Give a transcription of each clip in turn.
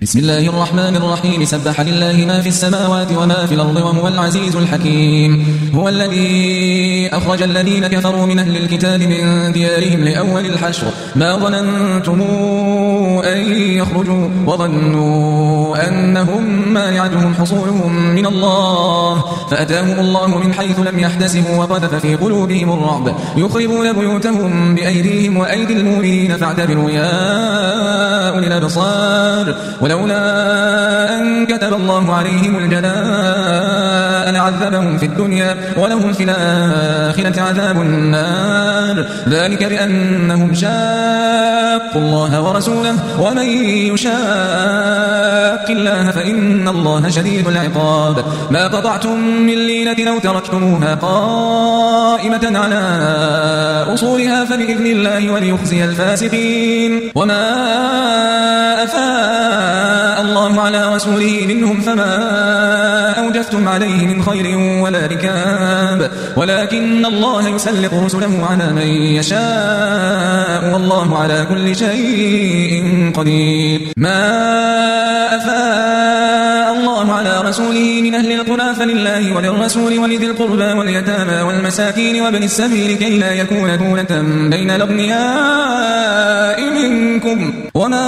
بسم الله الرحمن الرحيم. سبح لله ما في السماوات وما في الأرض وهو العزيز الحكيم. هو الذي أخرج الذين كفروا من أهل الكتاب من ديارهم لأول الحشر ما ظننتم أن يخرجوا وظنوا أنهم مانعتهم حصولهم من الله فأتاهم الله من حيث لم يحتسبوا وقذف في قلوبهم الرعب يخربون بيوتهم بأيديهم وأيدي المؤمنين فاعتبروا يا أولي الأبصار. ولولا أن كتب الله عليهم الجلاء لعذبهم في الدنيا ولهم في الآخرة عذاب النار ذلك بأنهم شاقوا الله ورسوله ومن يشاق الله فإن الله شديد العقاب. ما قطعتم من لينة أو تركتموها قائمة على أصولها فبإذن الله وليخزي الفاسقين. وما أفاء الله على رسوله منهم فما أوجفتم عليه من خير ولا ركاب ولكن الله يسلط رسله على من يشاء والله على كل شيء قدير. ما أفاء الله على رسوله من أهل القرى فلله وللرسول ولذي القربى واليتامى والمساكين وابن السبيل كي لا يكون دولة بين الأغنياء منكم. وما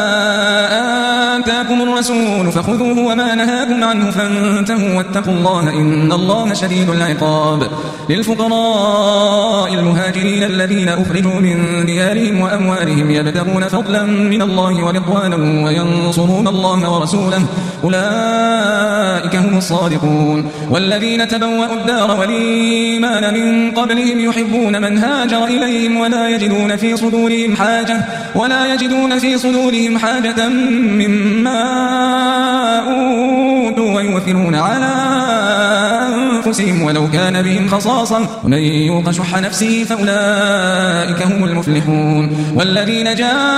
آتاكم الرسول فخذوه وما نهاكم عنه فانتهوا واتقوا الله إن الله شديد العقاب. للفقراء المهاجرين الذين أخرجوا من ديارهم وأموالهم يبتغون فضلا من الله ورضوانا وينصرون الله ورسوله أولئك هم الصادقون. والذين تبوأوا الدار والإيمان من قبلهم يحبون من هاجر إليهم ولا يجدون في صدورهم حاجة مما أوتوا ويؤثرون على أنفسهم ولو كان بهم خصاصة ومن يوق شح نفسه فأولئك هم المفلحون. والذين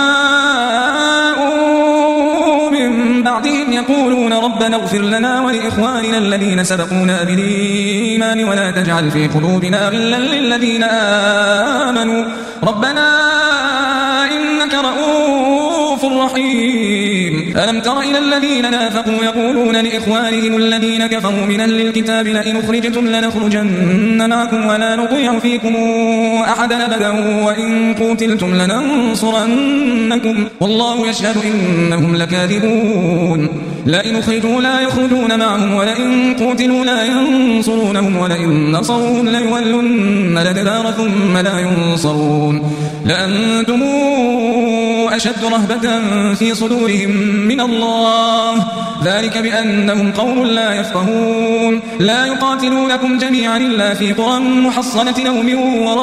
جاءوا من بعدهم يقولون ربنا اغفر لنا ولإخواننا الذين سبقونا بالإيمان ولا تجعل في قلوبنا غلا للذين آمنوا ربنا إنك رؤوف رحيم. ألم تر إلى الذين نافقوا يقولون لإخوانهم الذين كفروا من أهل الكتاب لئن أخرجتم لنخرجن معكم ولا نطيع فيكم أحدا أبدا وإن قتلتم لننصرنكم والله يشهد إنهم لكاذبون. لئن أخرجوا لا يخرجون معهم ولئن قتلوا لا ينصرونهم ولئن نصروهم ليولن الأدبار ثم لا ينصرون. لأنتم أشد رهبة في صدورهم من الله ذلك بأنهم قوم لا يفقهون. لا يقاتلونكم جميعا إلا في قرى محصنة أو من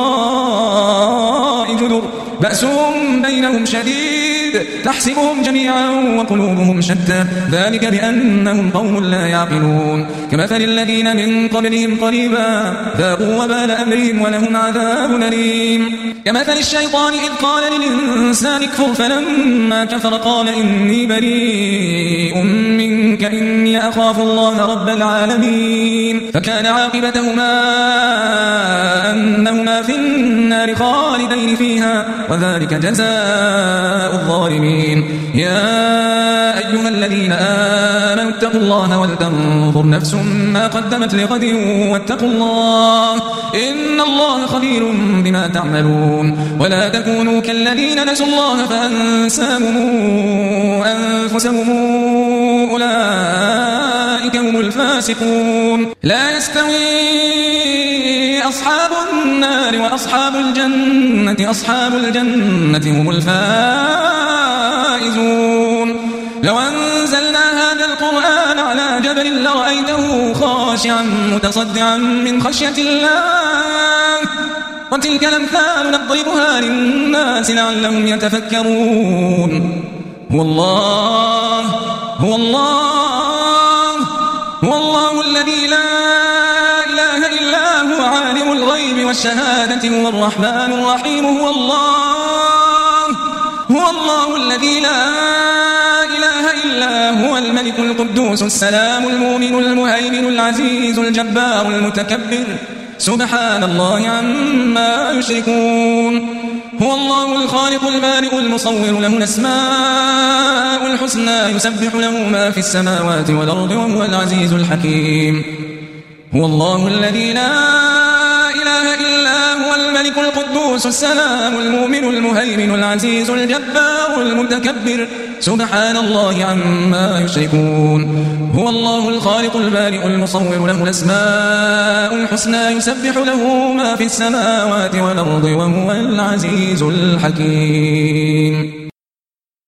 وراء جدر بأسهم بينهم شديد تحسبهم جميعا وقلوبهم شتى ذلك بأنهم قوم لا يعقلون. كمثل الذين من قبلهم قريبا ذاقوا وبال أمرهم ولهم عذاب أليم. كمثل الشيطان إذ قال للإنسان اكفر فلما كفر قال إني بريء منك إني أخاف الله رب العالمين فكان عاقبتهما أنهما في النار خالدين فيها وذلك جزاء الظالمين. يا أيها الذين آمنوا اتقوا الله ولتنظر نفس ما قدمت لغد واتقوا الله إن الله خبير بما تعملون. ولا تكونوا كالذين نسوا الله فأنساهم أنفسهم أولئك هم الفاسقون. لا يستوي أصحاب النار وأصحاب الجنة أصحاب الجنة هم الفائزون. لو أنزلنا هذا القرآن على جبل لرأيته خاشعا متصدعا من خشية الله وتلك الأمثال نضربها للناس لعلهم يتفكرون. هو الله الذي لا إله إلا هو عالم الغيب والشهادة هو الرحمن الرحيم. هو الله الذي لا إله إلا هو الملك القدوس السلام المؤمن المهيمن العزيز الجبار المتكبر سبحان الله عما يشركون. هو الله الخالق البارئ المصور له الأسماء الحسنى يسبح له ما في السماوات والأرض وهو العزيز الحكيم هو الله الذي لا إله إلا هو الملك القدوس السلام المؤمن المهيمن العزيز الجبار المتكبر سبحان الله عما يشركون هو الله الخالق البارئ المصور له الأسماء الحسنى يسبح له ما في السماوات والأرض وهو العزيز الحكيم